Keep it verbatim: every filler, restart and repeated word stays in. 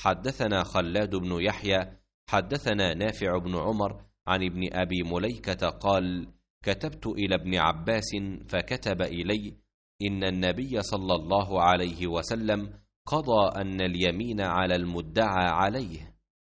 حدثنا خلاد بن يحيى حدثنا نافع بن عمر عن ابن أبي مليكة قال: كتبت إلى ابن عباس فكتب إلي: إن النبي صلى الله عليه وسلم قضى أن اليمين على المدعى عليه.